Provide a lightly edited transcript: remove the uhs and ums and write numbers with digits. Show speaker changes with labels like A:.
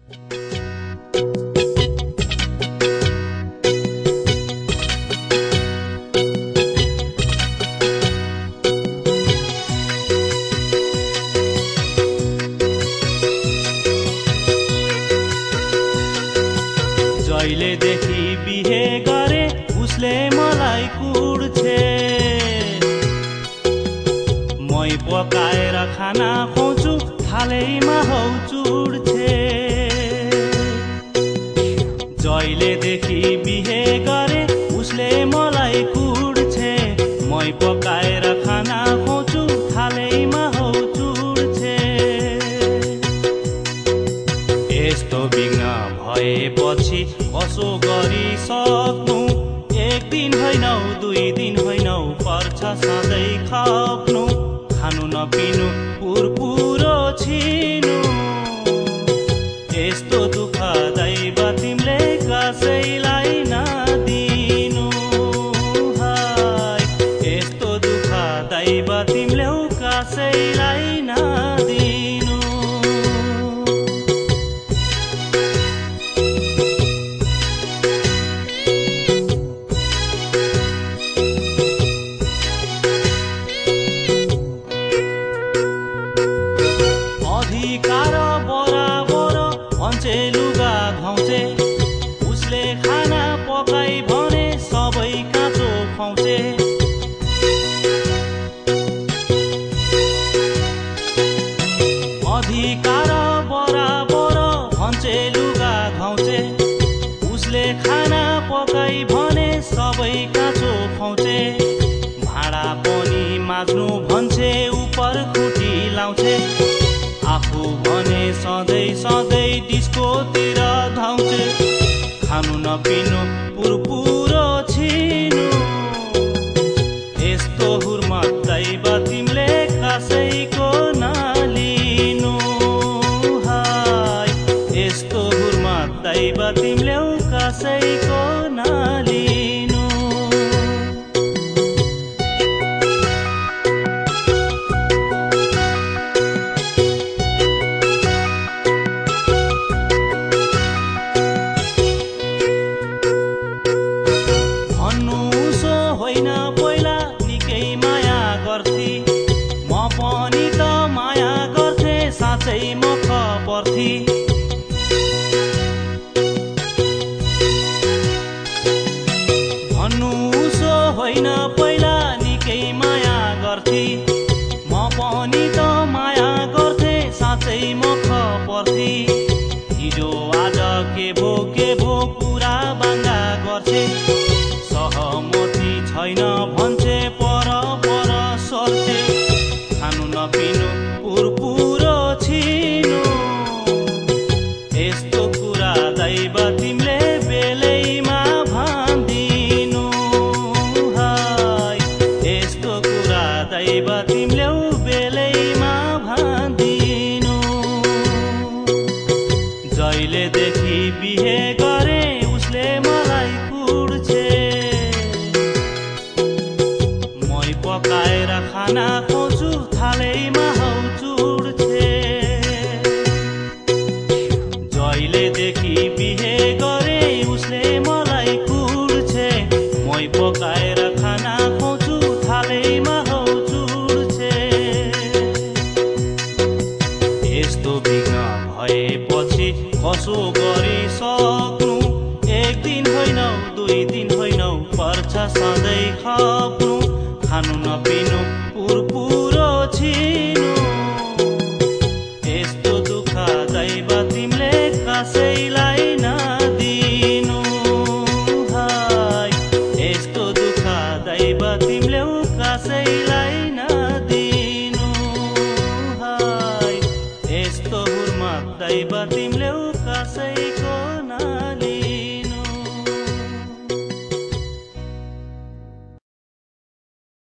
A: जहिलेदेखि बिहे गरे उसले मलाई कुर्छे, मै पकाएर खाना खुवाउँछु थालैमा हौ चुड्छे। जहिलेदेखि बिहे गरे उसले मलाई कुर्छे, मै पकाएर खाना खुवाउँछु थालैमा हौ चुड्छे। यस्तो बिघ्न भएपछि कसो गरी सक्नु, एक दिन होइनौ दुई दिन होइनौ पर्छ सधैँ खप्नु, खानु नपिनु पुरपुरो छिनु। यस्तो दुःख दैव तिमीले कसैलाई नदिनु, हाय यस्तो दुःख दैव तिमीले कसैलाई नदिनु। अधिकार बराबर भन्छे लुगा धुन्छे, उसले खाना पकाई भने सबै काँचो खुवाउँछे। अधिकार बराबर भन्छे लुगा धुन्छे, उसले खाना पकाई भने सबै काँचो खुवाउँछे। भाँडा पनि माझ्नु भन्छे उपर खुटी लाउँछे, आफू भने सधैँ सधैँ डिस्कोतिर धाउँछे। खानु नपिनु पुरपुरो छिनु, यस्तो हुर्मत दैव तिमीले कसैको नलिनु, हाय यस्तो हुर्मत दैव तिमीले कसैको नलिनु। होइन पहिला निकै माया गर्थी, म पनि त माया गर्थे साँच्चै मख पर्थी। भन्नु उसो होइन पहिला निकै माया गर्थी, म पनि त माया गर्थे साँच्चै मख पर्थी। हिजो आज के भो कुरा बाङ्गा गर्छे, सहमति छैन भन्छे पर पर सर्छे। खानु नपिनु पुरपुरो छिनु, यस्तो कुरा दैव तिमीले बेलैमा भनिदिनु, हाय यस्तो कुरा दैव तिमीले बेलैमा भनिदिनु। जहिलेदेखि बिहे गरे उसले मलाई कुर्छे, पकाएर खाना खुवाउँछु थालैमा हौ चुड्छे। जहिलेदेखि बिहे गरे उसले मलाई कुर्छे, मै पकाएर खाना खुवाउँछु थालैमा हौ चुड्छे। यस्तो बिघ्न भएपछि कसो गरी सक्नु, एक दिन होइनौ दुई दिन होइनौ पर्छ सधैँ खप्नु, खानु नपिनु पुरपुरो छिनु। यस्तो दुःख दैव तिमीले कसैलाई नदिनु, हाय यस्तो दुःख दैव तिमीले कसैलाई नदिनु, हाय यस्तो हुर्मत दैव तिमीले कसैको